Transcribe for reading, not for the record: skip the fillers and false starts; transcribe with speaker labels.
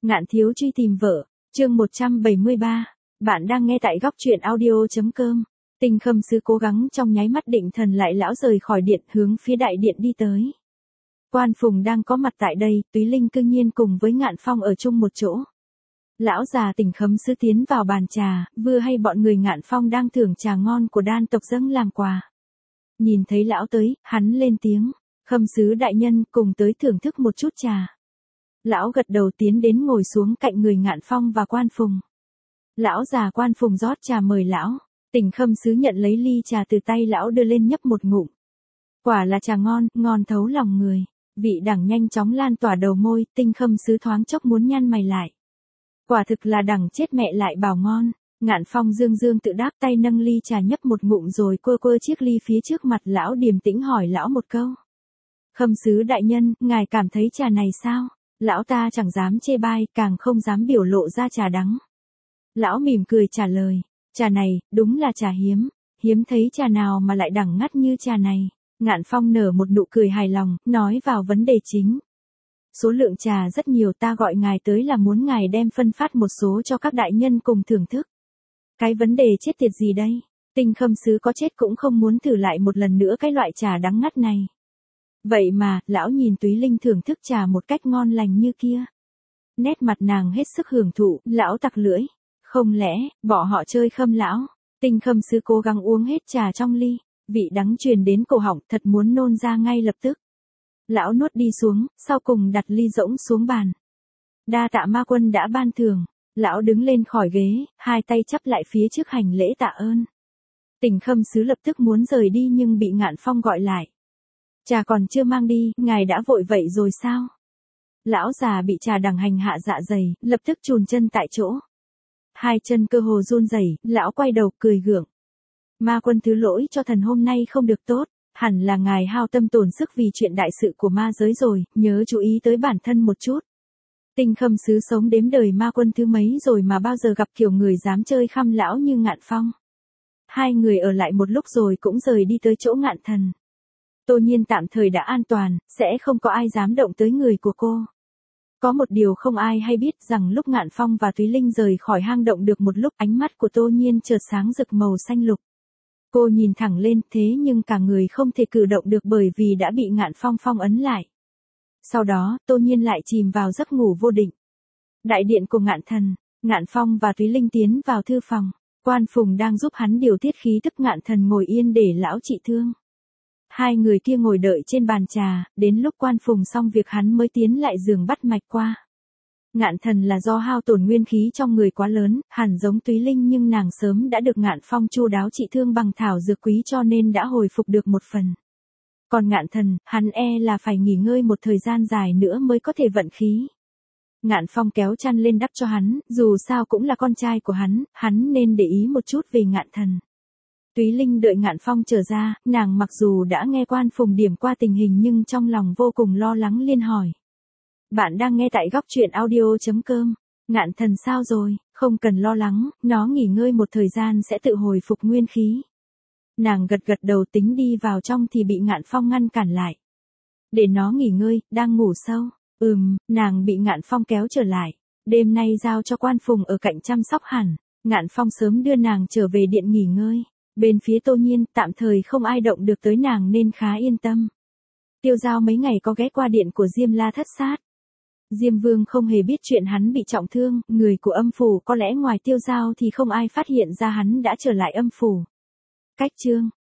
Speaker 1: Ngạn thiếu truy tìm vợ, chương 173. Bạn đang nghe tại góc truyện audio.com. Tinh Khâm Sứ cố gắng trong nháy mắt định thần lại lão rời khỏi điện hướng phía đại điện đi tới. Quan Phùng đang có mặt tại đây, Túy Linh cương nhiên cùng với Ngạn Phong ở chung một chỗ. Lão già Tinh Khâm Sứ tiến vào bàn trà, vừa hay bọn người Ngạn Phong đang thưởng trà ngon của đan tộc dâng làm quà. Nhìn thấy lão tới, hắn lên tiếng, Khâm Sứ đại nhân cùng tới thưởng thức một chút trà. Lão gật đầu tiến đến ngồi xuống cạnh người Ngạn Phong và Quan Phùng. Lão già Quan Phùng rót trà mời lão, Tinh Khâm Sứ nhận lấy ly trà từ tay lão đưa lên nhấp một ngụm. Quả là trà ngon, ngon thấu lòng người, vị đẳng nhanh chóng lan tỏa đầu môi, Tinh Khâm Sứ thoáng chốc muốn nhăn mày lại. Quả thực là đẳng chết mẹ lại bảo ngon. Ngạn Phong dương dương tự đáp tay nâng ly trà nhấp một ngụm rồi quơ quơ chiếc ly phía trước mặt lão, điềm tĩnh hỏi lão một câu. Khâm Sứ đại nhân, ngài cảm thấy trà này sao? Lão ta chẳng dám chê bai, càng không dám biểu lộ ra trà đắng. Lão mỉm cười trả lời, trà này, đúng là trà hiếm, hiếm thấy trà nào mà lại đẳng ngắt như trà này. Ngạn Phong nở một nụ cười hài lòng, nói vào vấn đề chính. Số lượng trà rất nhiều, ta gọi ngài tới là muốn ngài đem phân phát một số cho các đại nhân cùng thưởng thức. Cái vấn đề chết tiệt gì đây? Tinh Khâm Sứ có chết cũng không muốn thử lại một lần nữa cái loại trà đắng ngắt này. Vậy mà, lão nhìn Túy Linh thưởng thức trà một cách ngon lành như kia. Nét mặt nàng hết sức hưởng thụ, lão tặc lưỡi. Không lẽ, bỏ họ chơi Khâm lão? Tinh Khâm Sứ cố gắng uống hết trà trong ly, vị đắng truyền đến cổ họng, thật muốn nôn ra ngay lập tức. Lão nuốt đi xuống, sau cùng đặt ly rỗng xuống bàn. Đa tạ ma quân đã ban thưởng. Lão đứng lên khỏi ghế, hai tay chắp lại phía trước hành lễ tạ ơn. Tinh Khâm Sứ lập tức muốn rời đi nhưng bị Ngạn Phong gọi lại. Trà còn chưa mang đi, ngài đã vội vậy rồi sao? Lão già bị trà đằng hành hạ dạ dày, lập tức chùn chân tại chỗ. Hai chân cơ hồ run rẩy, lão quay đầu cười gượng. Ma quân thứ lỗi cho thần hôm nay không được tốt, hẳn là ngài hao tâm tổn sức vì chuyện đại sự của ma giới rồi, nhớ chú ý tới bản thân một chút. Tinh Khâm Sứ sống đếm đời ma quân thứ mấy rồi mà bao giờ gặp kiểu người dám chơi Khăm lão như Ngạn Phong. Hai người ở lại một lúc rồi cũng rời đi tới chỗ Ngạn Thần. Tô Nhiên tạm thời đã an toàn, sẽ không có ai dám động tới người của cô. Có một điều không ai hay biết rằng lúc Ngạn Phong và Túy Linh rời khỏi hang động được một lúc, ánh mắt của Tô Nhiên chợt sáng rực màu xanh lục. Cô nhìn thẳng lên, thế nhưng cả người không thể cử động được bởi vì đã bị Ngạn Phong phong ấn lại. Sau đó, Tô Nhiên lại chìm vào giấc ngủ vô định. Đại điện của Ngạn Thần, Ngạn Phong và Túy Linh tiến vào thư phòng. Quan Phùng đang giúp hắn điều tiết khí tức, Ngạn Thần ngồi yên để lão trị thương. Hai người kia ngồi đợi trên bàn trà, đến lúc Quan Phùng xong việc hắn mới tiến lại giường bắt mạch qua. Ngạn Thần là do hao tổn nguyên khí trong người quá lớn, hẳn giống Túy Linh nhưng nàng sớm đã được Ngạn Phong chu đáo trị thương bằng thảo dược quý cho nên đã hồi phục được một phần. Còn Ngạn Thần, hắn là phải nghỉ ngơi một thời gian dài nữa mới có thể vận khí. Ngạn Phong kéo chăn lên đắp cho hắn, dù sao cũng là con trai của hắn nên để ý một chút về Ngạn Thần. Túy Linh đợi Ngạn Phong trở ra, nàng mặc dù đã nghe Quan Phùng điểm qua tình hình nhưng trong lòng vô cùng lo lắng liên hỏi. Bạn đang nghe tại góc truyện audio.com. Ngạn Thần sao rồi? Không cần lo lắng, nó nghỉ ngơi một thời gian sẽ tự hồi phục nguyên khí. Nàng gật gật đầu tính đi vào trong thì bị Ngạn Phong ngăn cản lại. Để nó nghỉ ngơi, đang ngủ sâu. Nàng bị Ngạn Phong kéo trở lại. Đêm nay giao cho Quan Phùng ở cạnh chăm sóc hẳn. Ngạn Phong sớm đưa nàng trở về điện nghỉ ngơi. Bên phía Tô Nhiên, tạm thời không ai động được tới nàng nên khá yên tâm. Tiêu Giao mấy ngày có ghé qua điện của Diêm La Thất Sát. Diêm Vương không hề biết chuyện hắn bị trọng thương, người của âm phủ có lẽ ngoài Tiêu Giao thì không ai phát hiện ra hắn đã trở lại âm phủ. Cách chương